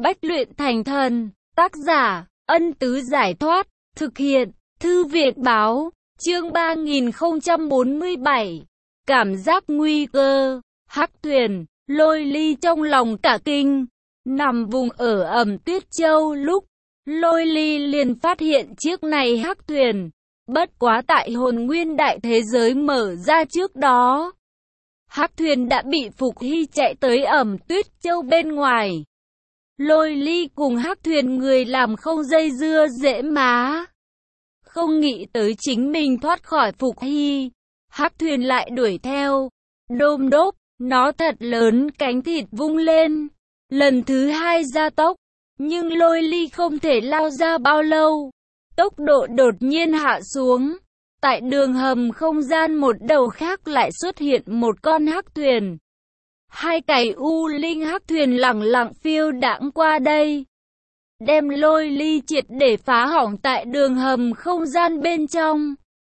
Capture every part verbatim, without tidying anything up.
Bách luyện thành thần. Tác giả, Ân Tứ Giải Thoát. Thực hiện, Thư viện Báo. Chương ba nghìn không trăm bốn mươi bảy. Cảm giác nguy cơ. Hắc thuyền. Lôi Ly trong lòng cả kinh. Nằm vùng ở Ẩm Tuyết Châu lúc Lôi Ly liền phát hiện chiếc này hắc thuyền. Bất quá tại hồn nguyên đại thế giới mở ra trước đó, hắc thuyền đã bị Phục Hy chạy tới Ẩm Tuyết Châu bên ngoài. Lôi Ly cùng hắc thuyền người làm không dây dưa dễ má. Không nghĩ tới chính mình thoát khỏi Phục Hy, hắc thuyền lại đuổi theo. Đôm đốp, nó thật lớn, cánh thịt vung lên. Lần thứ hai gia tốc, nhưng Lôi Ly không thể lao ra bao lâu. Tốc độ đột nhiên hạ xuống. Tại đường hầm không gian một đầu khác lại xuất hiện một con hắc thuyền. Hai cái u linh hắc thuyền lẳng lặng phiêu đãng qua đây, đem Lôi Ly triệt để phá hỏng tại đường hầm không gian bên trong.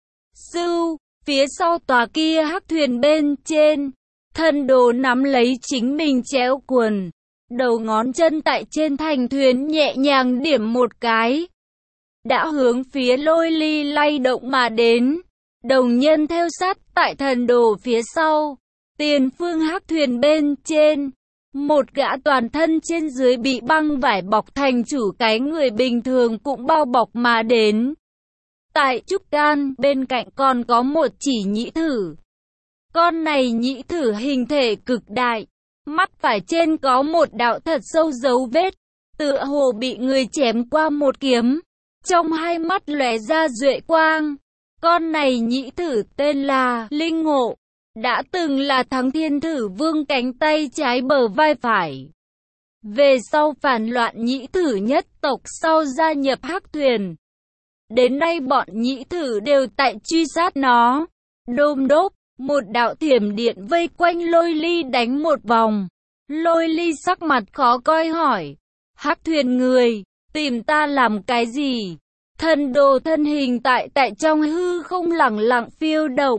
Sưu, phía sau tòa kia hắc thuyền bên trên, Thần Đồ nắm lấy chính mình chéo quần, đầu ngón chân tại trên thành thuyền nhẹ nhàng điểm một cái, đã hướng phía Lôi Ly lay động mà đến. Đồng nhân theo sát tại Thần Đồ phía sau. Tiền phương hắc thuyền bên trên, một gã toàn thân trên dưới bị băng vải bọc thành chủ cái người bình thường cũng bao bọc mà đến. Tại trúc can bên cạnh còn có một chỉ nhĩ thử. Con này nhĩ thử hình thể cực đại, mắt phải trên có một đạo thật sâu dấu vết, tựa hồ bị người chém qua một kiếm. Trong hai mắt lóe ra duệ quang. Con này nhĩ thử tên là Linh Ngộ, đã từng là Thắng Thiên Thử Vương cánh tay trái bờ vai phải. Về sau phản loạn nhĩ thử nhất tộc sau gia nhập hắc thuyền. Đến nay bọn nhĩ thử đều tại truy sát nó. Đôm đốp, một đạo thiểm điện vây quanh Lôi Ly đánh một vòng. Lôi Ly sắc mặt khó coi hỏi, hắc thuyền người, tìm ta làm cái gì? Thần Đồ thân hình tại tại trong hư không lẳng lặng phiêu động.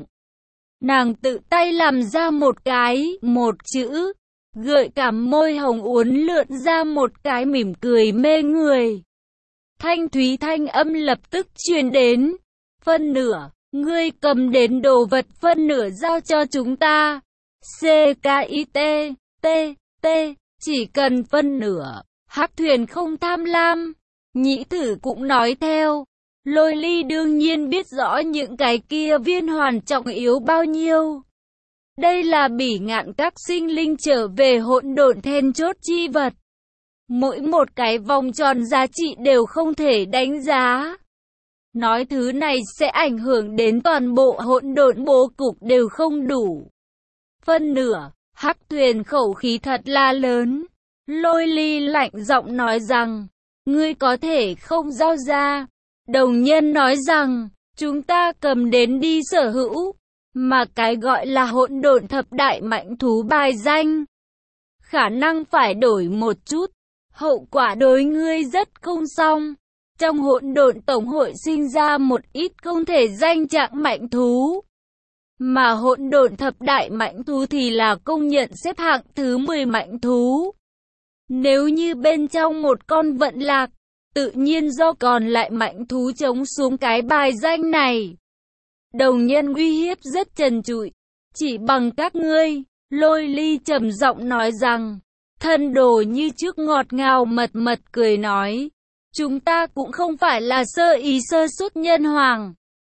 Nàng tự tay làm ra một cái, một chữ, gợi cảm môi hồng uốn lượn ra một cái mỉm cười mê người. Thanh thúy thanh âm lập tức truyền đến, phân nửa, ngươi cầm đến đồ vật phân nửa giao cho chúng ta. C K I T, T, T, chỉ cần phân nửa, hắc thuyền không tham lam. Nhĩ thử cũng nói theo. Lôi Ly đương nhiên biết rõ những cái kia viên hoàn trọng yếu bao nhiêu. Đây là bỉ ngạn các sinh linh trở về hỗn độn then chốt chi vật. Mỗi một cái vòng tròn giá trị đều không thể đánh giá. Nói thứ này sẽ ảnh hưởng đến toàn bộ hỗn độn bố cục đều không đủ. Phân nửa, hắc thuyền khẩu khí thật là lớn. Lôi Ly lạnh giọng nói rằng, ngươi có thể không giao ra. Đồng nhân nói rằng, chúng ta cầm đến đi sở hữu, mà cái gọi là hỗn độn thập đại mạnh thú bài danh, khả năng phải đổi một chút, hậu quả đối ngươi rất không xong. Trong hỗn độn tổng hội sinh ra một ít không thể danh trạng mạnh thú, mà hỗn độn thập đại mạnh thú thì là công nhận xếp hạng thứ mười mạnh thú. Nếu như bên trong một con vận lạc, tự nhiên do còn lại mạnh thú chống xuống cái bài danh này. Đồng nhân uy hiếp rất trần trụi, chỉ bằng các ngươi. Lôi Ly trầm giọng nói rằng, Thần Đồ như trước ngọt ngào mật mật cười nói, chúng ta cũng không phải là sơ ý sơ suất nhân hoàng,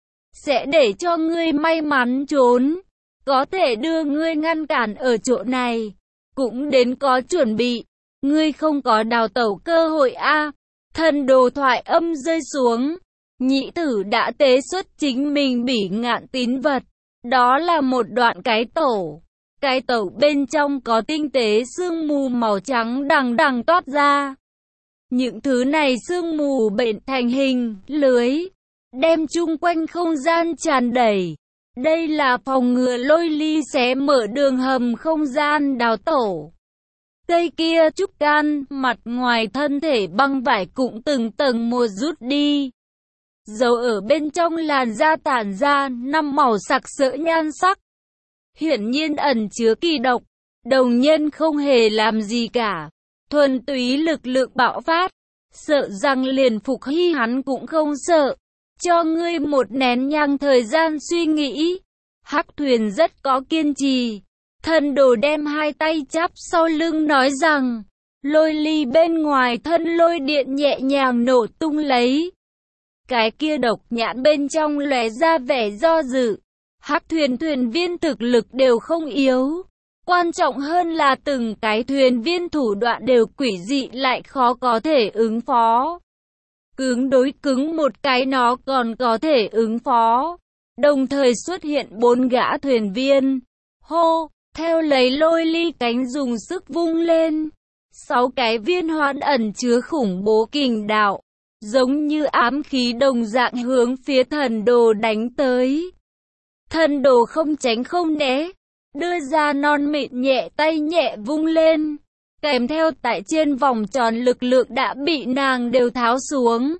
sẽ để cho ngươi may mắn trốn, có thể đưa ngươi ngăn cản ở chỗ này, cũng đến có chuẩn bị, ngươi không có đào tẩu cơ hội a. À. Thần Đồ thoại âm rơi xuống, nhĩ thử đã tế xuất chính mình bỉ ngạn tín vật, đó là một đoạn cái tổ. Cái tổ bên trong có tinh tế sương mù màu trắng đằng đằng toát ra. Những thứ này sương mù bệnh thành hình, lưới, đem chung quanh không gian tràn đầy. Đây là phòng ngừa Lôi Ly xé mở đường hầm không gian đào tổ. Cây kia trúc can, mặt ngoài thân thể băng vải cũng từng tầng một rút đi. Dầu ở bên trong làn da tản ra năm màu sặc sỡ nhan sắc. Hiển nhiên ẩn chứa kỳ độc. Đồng nhân không hề làm gì cả, thuần túy lực lượng bạo phát, sợ rằng liền Phục Hy hắn cũng không sợ. Cho ngươi một nén nhang thời gian suy nghĩ. Hắc Thuyền rất có kiên trì. Thần đồ đem hai tay chắp sau lưng nói rằng, lôi ly bên ngoài thân lôi điện nhẹ nhàng nổ tung lấy. Cái kia độc nhãn bên trong lóe ra vẻ do dự. Hắc Thuyền thuyền viên thực lực đều không yếu. Quan trọng hơn là từng cái thuyền viên thủ đoạn đều quỷ dị lại khó có thể ứng phó. Cứng đối cứng một cái nó còn có thể ứng phó. Đồng thời xuất hiện bốn gã thuyền viên. Hô, theo lấy lôi ly cánh dùng sức vung lên. Sáu cái viên hoán ẩn chứa khủng bố kình đạo. Giống như ám khí đồng dạng hướng phía thần đồ đánh tới. Thần đồ không tránh không né. Đưa ra non mịn nhẹ tay nhẹ vung lên. Kèm theo tại trên vòng tròn lực lượng đã bị nàng đều tháo xuống.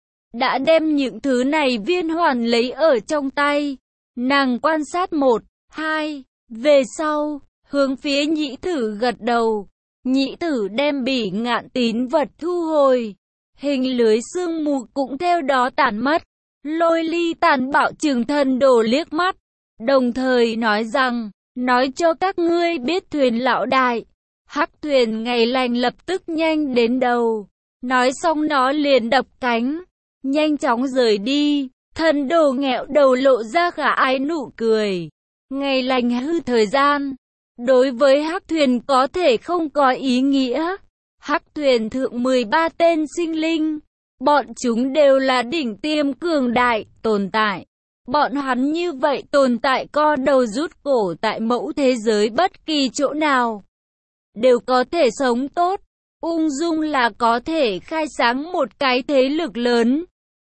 Đã đem những thứ này viên hoàn lấy ở trong tay. Nàng quan sát một, hai, về sau, hướng phía nhĩ thử gật đầu. Nhĩ thử đem bỉ ngạn tín vật thu hồi. Hình lưới sương mù cũng theo đó tản mất. Lôi ly tàn bạo trừng thần đồ liếc mắt. Đồng thời nói rằng, nói cho các ngươi biết thuyền lão đại. Hắc Thuyền ngày lành lập tức nhanh đến đầu. Nói xong nó liền đập cánh. Nhanh chóng rời đi. Thần đồ nghẹo đầu lộ ra khả ái nụ cười. Ngày lành hư thời gian. Đối với Hắc Thuyền có thể không có ý nghĩa. Hắc Thuyền thượng mười ba tên sinh linh. Bọn chúng đều là đỉnh tiêm cường đại, tồn tại. Bọn hắn như vậy tồn tại co đầu rút cổ tại mẫu thế giới bất kỳ chỗ nào. Đều có thể sống tốt. Ung dung là có thể khai sáng một cái thế lực lớn.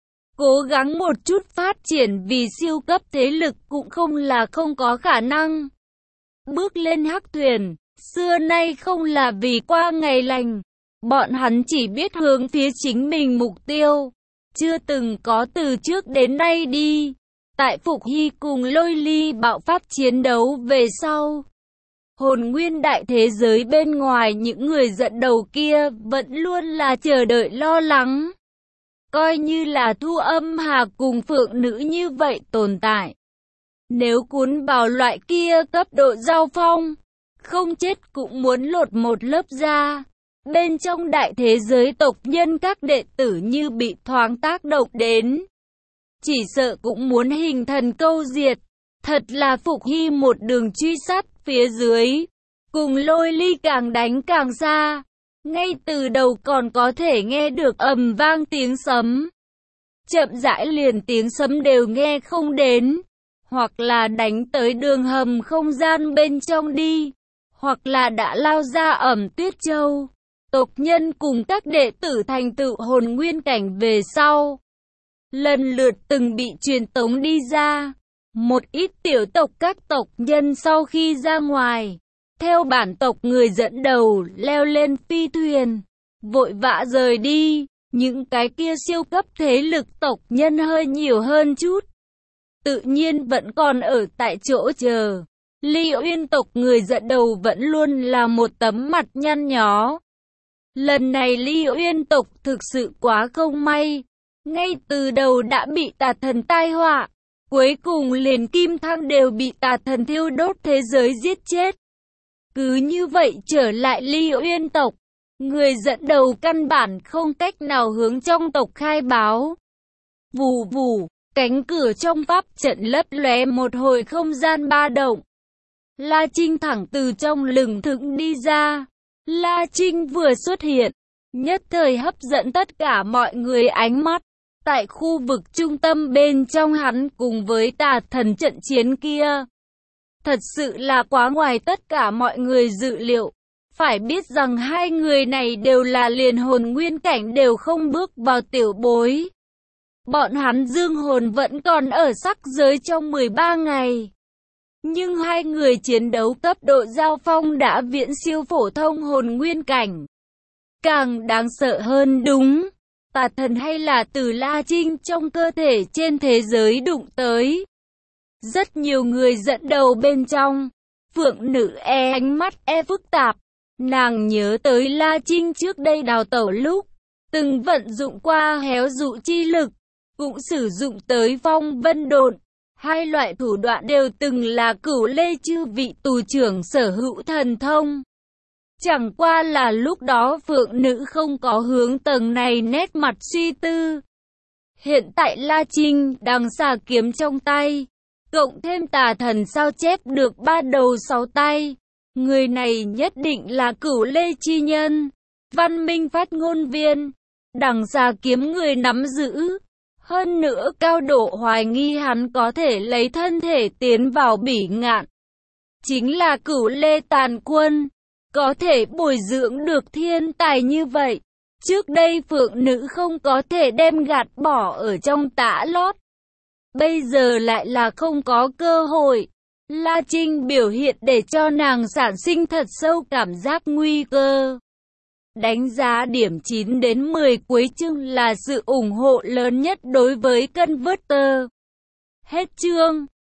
Cố gắng một chút phát triển vì siêu cấp thế lực cũng không là không có khả năng. Bước lên Hắc Thuyền, xưa nay không là vì qua ngày lành. Bọn hắn chỉ biết hướng phía chính mình mục tiêu. Chưa từng có từ trước đến nay đi. Tại Phục Hy cùng lôi ly bạo phát chiến đấu về sau. Hồn nguyên đại thế giới bên ngoài những người dẫn đầu kia vẫn luôn là chờ đợi lo lắng. Coi như là Thu Âm Hà cùng Phượng Nữ như vậy tồn tại. Nếu cuốn vào loại kia cấp độ giao phong, không chết cũng muốn lột một lớp da. Bên trong đại thế giới tộc nhân các đệ tử như bị thoáng tác động đến. Chỉ sợ cũng muốn hình thần câu diệt. Thật là Phục Hy một đường truy sát phía dưới. Cùng lôi ly càng đánh càng xa. Ngay từ đầu còn có thể nghe được ầm vang tiếng sấm. Chậm rãi liền tiếng sấm đều nghe không đến. Hoặc là đánh tới đường hầm không gian bên trong đi. Hoặc là đã lao ra ẩm tuyết châu. Tộc nhân cùng các đệ tử thành tựu hồn nguyên cảnh về sau. Lần lượt từng bị truyền tống đi ra. Một ít tiểu tộc các tộc nhân sau khi ra ngoài. Theo bản tộc người dẫn đầu leo lên phi thuyền. Vội vã rời đi. Những cái kia siêu cấp thế lực tộc nhân hơi nhiều hơn chút. Tự nhiên vẫn còn ở tại chỗ chờ. Ly Uyên tộc người dẫn đầu vẫn luôn là một tấm mặt nhăn nhó. Lần này Ly Uyên tộc thực sự quá không may. Ngay từ đầu đã bị tà thần tai họa. Cuối cùng liền kim thăng đều bị tà thần thiêu đốt thế giới giết chết. Cứ như vậy trở lại Ly Uyên tộc. Người dẫn đầu căn bản không cách nào hướng trong tộc khai báo. Vù vù, cánh cửa trong pháp trận lấp lóe một hồi không gian ba động. La Trinh thẳng từ trong lừng thững đi ra. La Trinh vừa xuất hiện, nhất thời hấp dẫn tất cả mọi người ánh mắt. Tại khu vực trung tâm bên trong hắn cùng với tà thần trận chiến kia. Thật sự là quá ngoài tất cả mọi người dự liệu. Phải biết rằng hai người này đều là liền hồn nguyên cảnh đều không bước vào tiểu bối. Bọn hắn dương hồn vẫn còn ở sắc giới trong mười ba ngày. Nhưng hai người chiến đấu cấp độ giao phong đã viễn siêu phổ thông hồn nguyên cảnh. Càng đáng sợ hơn đúng, tà thần hay là từ La Trinh trong cơ thể trên thế giới đụng tới. Rất nhiều người dẫn đầu bên trong, Phượng Nữ e ánh mắt e phức tạp. Nàng nhớ tới La Trinh trước đây đào tẩu lúc, từng vận dụng qua héo dụ chi lực, cũng sử dụng tới phong vân độn. Hai loại thủ đoạn đều từng là Cửu Lê chư vị tù trưởng sở hữu thần thông. Chẳng qua là lúc đó phượng nữ không có hướng tầng này nét mặt suy tư. Hiện tại La Trinh đang xà kiếm trong tay, cộng thêm tà thần sao chép được ba đầu sáu tay. Người này nhất định là Cửu Lê chi nhân, văn minh phát ngôn viên, đằng xà kiếm người nắm giữ. Hơn nữa cao độ hoài nghi hắn có thể lấy thân thể tiến vào bỉ ngạn. Chính là Cửu Lê tàn quân, có thể bồi dưỡng được thiên tài như vậy. Trước đây phượng nữ không có thể đem gạt bỏ ở trong tã lót. Bây giờ lại là không có cơ hội. La Trinh biểu hiện để cho nàng sản sinh thật sâu cảm giác nguy cơ. Đánh giá điểm chín đến mười cuối chương là sự ủng hộ lớn nhất đối với Converter. Hết chương.